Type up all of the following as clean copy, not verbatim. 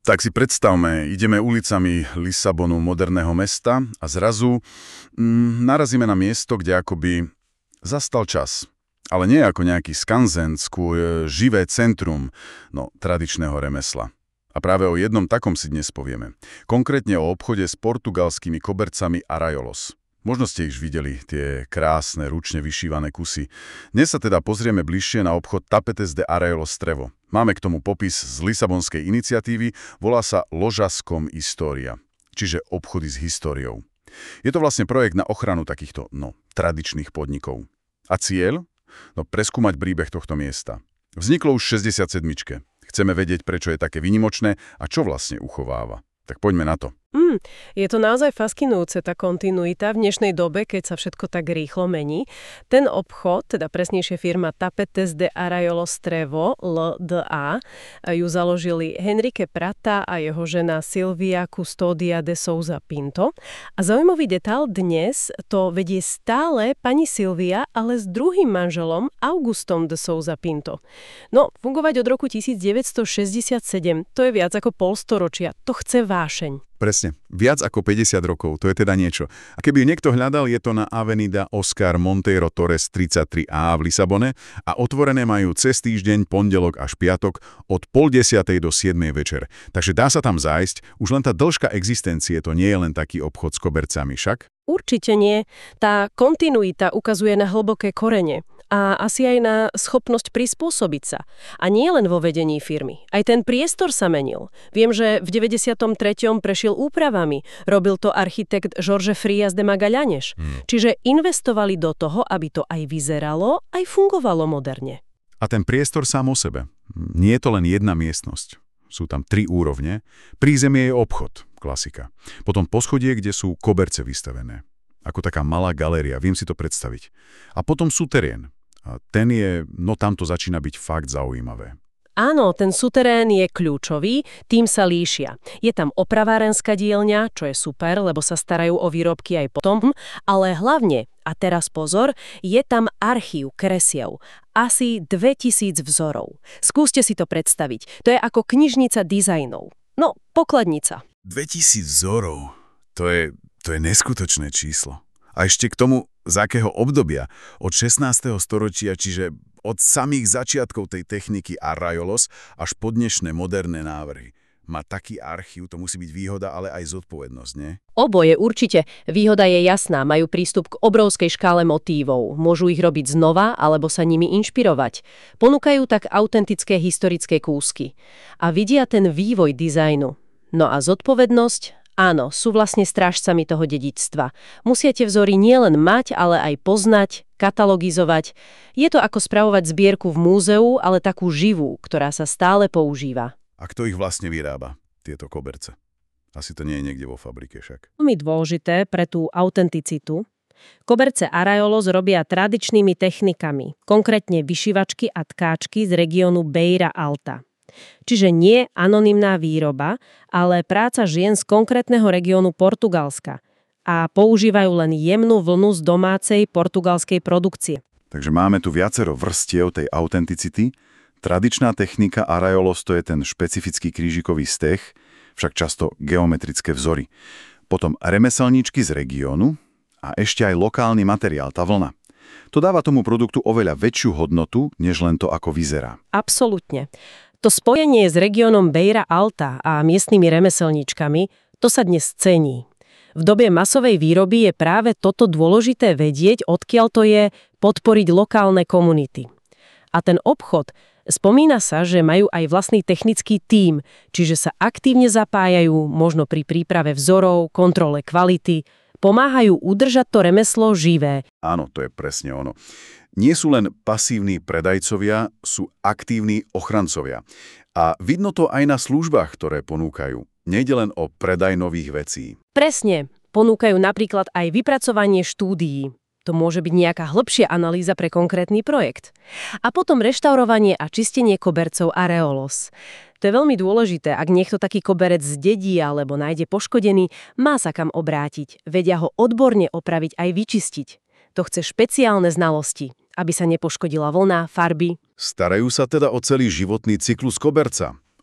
Tak si predstavme, ideme ulicami Lisabonu, moderného mesta a zrazu narazíme na miesto, kde akoby zastal čas. Ale nie ako nejaký skanzen, skôr živé centrum, tradičného remesla. A práve o jednom takom si dnes povieme. Konkrétne o obchode s portugalskými kobercami Arraiolos. Možno ste ich videli, tie krásne, ručne vyšívané kusy. Dnes sa teda pozrieme bližšie na obchod Tapetes de Arraiolos Trevo. Máme k tomu popis z Lisabonskej iniciatívy, volá sa Ložaskom História, čiže obchody s históriou. Je to vlastne projekt na ochranu takýchto, tradičných podnikov. A cieľ? Preskúmať príbeh tohto miesta. Vzniklo už v 67. Chceme vedieť, prečo je také výnimočné a čo vlastne uchováva. Tak poďme na to. Je to naozaj fascinujúce, tá kontinuita v dnešnej dobe, keď sa všetko tak rýchlo mení. Ten obchod, teda presnejšie firma Tapetes de Arraiolos Trevo, LDA, ju založili Henrique Prata a jeho žena Silvia Custodia de Sousa Pinto. A zaujímavý detail, dnes to vedie stále pani Silvia, ale s druhým manželom Augustom de Sousa Pinto. Fungovať od roku 1967, to je viac ako polstoročia. To chce vášeň. Presne. Viac ako 50 rokov, to je teda niečo. A keby ju niekto hľadal, je to na Avenida Oscar Monteiro Torres 33A v Lisabone a otvorené majú cez týždeň, pondelok až piatok od 9:30 do 7 večer. Takže dá sa tam zájsť, už len tá dĺžka existencie, to nie je len taký obchod s kobercami, však? Určite nie. Tá kontinuita ukazuje na hlboké korene a asi aj na schopnosť prispôsobiť sa. A nie len vo vedení firmy. Aj ten priestor sa menil. Viem, že v 93. prešiel úpravami. Robil to architekt Jorge Frias de Magalhães. Čiže investovali do toho, aby to aj vyzeralo, aj fungovalo moderne. A ten priestor sám o sebe. Nie je to len jedna miestnosť. Sú tam 3 úrovne. Prízemie je obchod, klasika. Potom poschodie, kde sú koberce vystavené. Ako taká malá galéria, viem si to predstaviť. A potom súterén. A ten je, tam to začína byť fakt zaujímavé. Áno, ten suterén je kľúčový, tým sa líšia. Je tam opravárenská dielňa, čo je super, lebo sa starajú o výrobky aj potom, ale hlavne, a teraz pozor, je tam archív kresiev. Asi 2000 vzorov. Skúste si to predstaviť. To je ako knižnica dizajnov. Pokladnica. 2000 vzorov. To je neskutočné číslo. A ešte k tomu, z akého obdobia? Od 16. storočia, čiže od samých začiatkov tej techniky Arraiolos až po dnešné moderné návrhy. Má taký archív, to musí byť výhoda, ale aj zodpovednosť, nie? Oboje určite. Výhoda je jasná, majú prístup k obrovskej škále motívov. Môžu ich robiť znova, alebo sa nimi inšpirovať. Ponúkajú tak autentické historické kúsky. A vidia ten vývoj dizajnu. A zodpovednosť? Áno, sú vlastne strážcami toho dedičstva. Musia tie vzory nielen mať, ale aj poznať, katalogizovať. Je to ako spravovať zbierku v múzeu, ale takú živú, ktorá sa stále používa. A kto ich vlastne vyrába, tieto koberce? Asi to nie je niekde vo fabrike však. Veľmi dôležité pre tú autenticitu. Koberce Arraiolos robia tradičnými technikami, konkrétne vyšivačky a tkáčky z regiónu Beira Alta. Čiže nie anonymná výroba, ale práca žien z konkrétneho regiónu Portugalska. A používajú len jemnú vlnu z domácej portugalskej produkcie. Takže máme tu viacero vrstiev tej autenticity. Tradičná technika Arraiolos, to je ten špecifický krížikový steh, však často geometrické vzory. Potom remeselníčky z regiónu a ešte aj lokálny materiál, tá vlna. To dáva tomu produktu oveľa väčšiu hodnotu, než len to, ako vyzerá. Absolútne. To spojenie s regiónom Beira Alta a miestnymi remeselníčkami, to sa dnes cení. V dobe masovej výroby je práve toto dôležité vedieť, odkiaľ to je podporiť lokálne komunity. A ten obchod, spomína sa, že majú aj vlastný technický tím, čiže sa aktívne zapájajú, možno pri príprave vzorov, kontrole kvality, pomáhajú udržať to remeslo živé. Áno, to je presne ono. Nie sú len pasívni predajcovia, sú aktívni ochrancovia. A vidno to aj na službách, ktoré ponúkajú. Nejde len o predaj nových vecí. Presne. Ponúkajú napríklad aj vypracovanie štúdií. To môže byť nejaká hĺbšia analýza pre konkrétny projekt. A potom reštaurovanie a čistenie kobercov Arraiolos. To je veľmi dôležité, ak niekto taký koberec zdedí alebo nájde poškodený, má sa kam obrátiť. Vedia ho odborne opraviť aj vyčistiť. To chce špeciálne znalosti, aby sa nepoškodila vlna, farby. Starajú sa teda o celý životný cyklus koberca.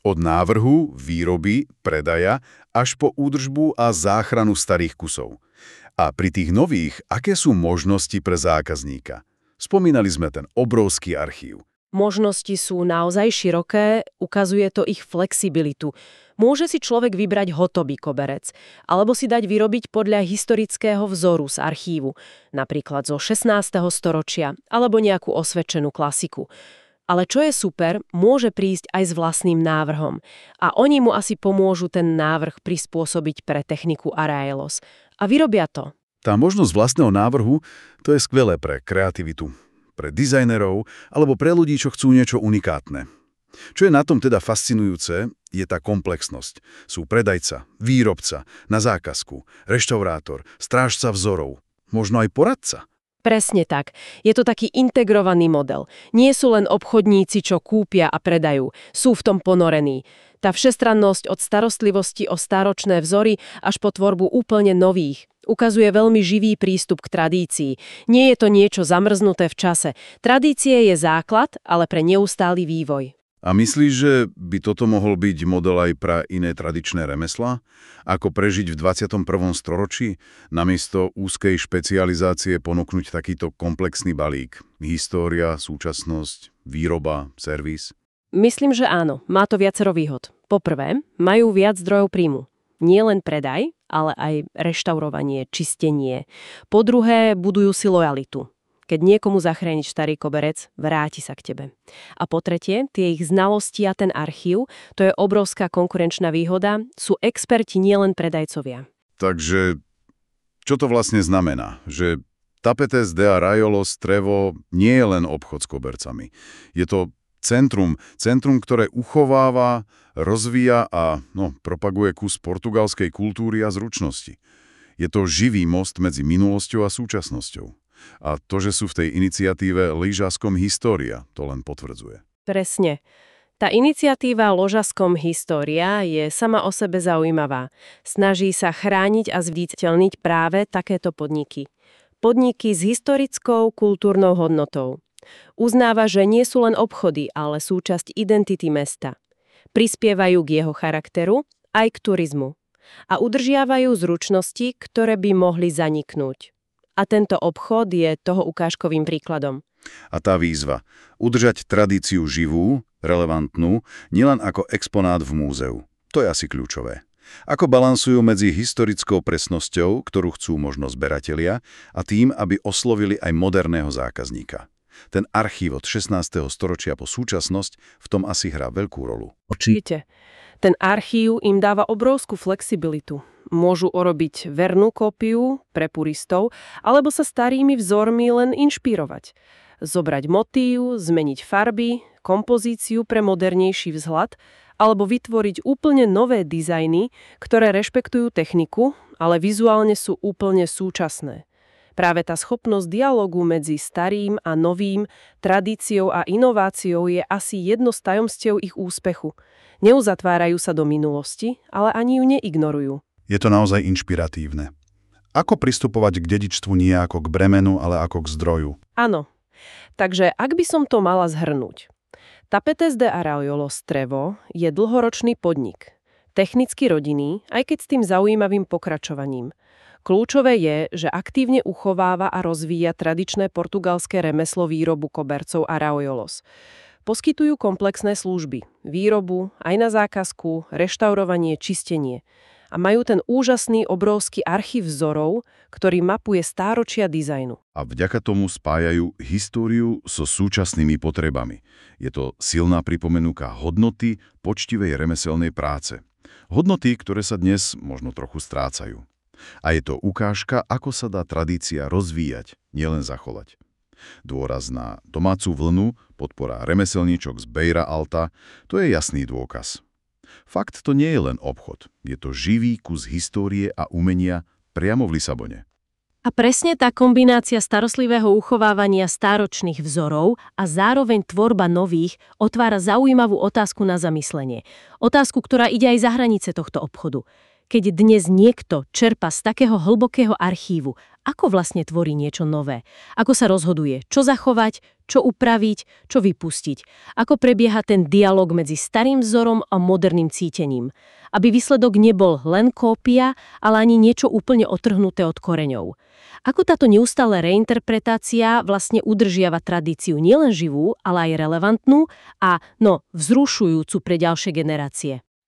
Od návrhu, výroby, predaja až po údržbu a záchranu starých kusov. A pri tých nových, aké sú možnosti pre zákazníka? Spomínali sme ten obrovský archív. Možnosti sú naozaj široké, ukazuje to ich flexibilitu. Môže si človek vybrať hotový koberec, alebo si dať vyrobiť podľa historického vzoru z archívu, napríklad zo 16. storočia, alebo nejakú osvedčenú klasiku. Ale čo je super, môže prísť aj s vlastným návrhom. A oni mu asi pomôžu ten návrh prispôsobiť pre techniku Araelos. A vyrobia to. Tá možnosť vlastného návrhu, to je skvelé pre kreativitu, pre dizajnerov alebo pre ľudí, čo chcú niečo unikátne. Čo je na tom teda fascinujúce, je tá komplexnosť. Sú predajca, výrobca, na zákazku, reštaurátor, strážca vzorov, možno aj poradca. Presne tak. Je to taký integrovaný model. Nie sú len obchodníci, čo kúpia a predajú. Sú v tom ponorení. Tá všestrannosť od starostlivosti o stáročné vzory až po tvorbu úplne nových ukazuje veľmi živý prístup k tradícii. Nie je to niečo zamrznuté v čase. Tradície je základ, ale pre neustály vývoj. A myslíš, že by toto mohol byť model aj pre iné tradičné remeslá? Ako prežiť v 21. storočí? Namiesto úzkej špecializácie ponúknuť takýto komplexný balík. História, súčasnosť, výroba, servis? Myslím, že áno. Má to viacero výhod. Poprvé, majú viac zdrojov príjmu. Nie len predaj, ale aj reštaurovanie, čistenie. Po druhé, budujú si lojalitu. Keď niekomu zachrániš starý koberec, vráti sa k tebe. A po tretie, tie ich znalosti a ten archív, to je obrovská konkurenčná výhoda, sú experti, nielen predajcovia. Takže čo to vlastne znamená? Že Tapetes de Araiolos Trevo nie je len obchod s kobercami. Je to centrum, ktoré uchováva, rozvíja a propaguje kus portugalskej kultúry a zručnosti. Je to živý most medzi minulosťou a súčasnosťou. A to, že sú v tej iniciatíve Lyžaskom História, to len potvrdzuje. Presne. Tá iniciatíva Ložaskom História je sama o sebe zaujímavá. Snaží sa chrániť a zviditeľniť práve takéto podniky. Podniky s historickou kultúrnou hodnotou. Uznáva, že nie sú len obchody, ale súčasť identity mesta. Prispievajú k jeho charakteru aj k turizmu. A udržiavajú zručnosti, ktoré by mohli zaniknúť. A tento obchod je toho ukážkovým príkladom. A tá výzva udržať tradíciu živú, relevantnú, nielen ako exponát v múzeu. To je asi kľúčové. Ako balansujú medzi historickou presnosťou, ktorú chcú možno zberatelia, a tým, aby oslovili aj moderného zákazníka. Ten archív od 16. storočia po súčasnosť v tom asi hrá veľkú rolu. Určite. Ten archív im dáva obrovskú flexibilitu. Môžu urobiť vernú kópiu pre puristov, alebo sa starými vzormi len inšpirovať. Zobrať motív, zmeniť farby, kompozíciu pre modernejší vzhľad, alebo vytvoriť úplne nové dizajny, ktoré rešpektujú techniku, ale vizuálne sú úplne súčasné. Práve tá schopnosť dialogu medzi starým a novým, tradíciou a inováciou je asi jedno z tajomstiev ich úspechu. Neuzatvárajú sa do minulosti, ale ani ju neignorujú. Je to naozaj inšpiratívne. Ako pristupovať k dedičstvu nie ako k bremenu, ale ako k zdroju? Áno. Takže ak by som to mala zhrnúť. Tapetes de Araiolos Trevo je dlhoročný podnik. Technicky rodinný, aj keď s tým zaujímavým pokračovaním. Kľúčové je, že aktívne uchováva a rozvíja tradičné portugalské remeslo výrobu kobercov Araiolos. Poskytujú komplexné služby, výrobu, aj na zákazku, reštaurovanie, čistenie. A majú ten úžasný obrovský archív vzorov, ktorý mapuje stáročia dizajnu. A vďaka tomu spájajú históriu so súčasnými potrebami. Je to silná pripomenúka hodnoty poctivej remeselnej práce. Hodnoty, ktoré sa dnes možno trochu strácajú. A je to ukážka, ako sa dá tradícia rozvíjať, nielen zachovať. Dôraz na domácu vlnu, podpora remeselníčok z Beira Alta, to je jasný dôkaz. Fakt to nie je len obchod, je to živý kus histórie a umenia priamo v Lisabone. A presne tá kombinácia starostlivého uchovávania stáročných vzorov a zároveň tvorba nových otvára zaujímavú otázku na zamyslenie. Otázku, ktorá ide aj za hranice tohto obchodu. Keď dnes niekto čerpa z takého hlbokého archívu, ako vlastne tvorí niečo nové? Ako sa rozhoduje, čo zachovať, čo upraviť, čo vypustiť? Ako prebieha ten dialog medzi starým vzorom a moderným cítením? Aby výsledok nebol len kópia, ale ani niečo úplne otrhnuté od koreňov. Ako táto neustále reinterpretácia vlastne udržiava tradíciu nielen živú, ale aj relevantnú a, vzrušujúcu pre ďalšie generácie?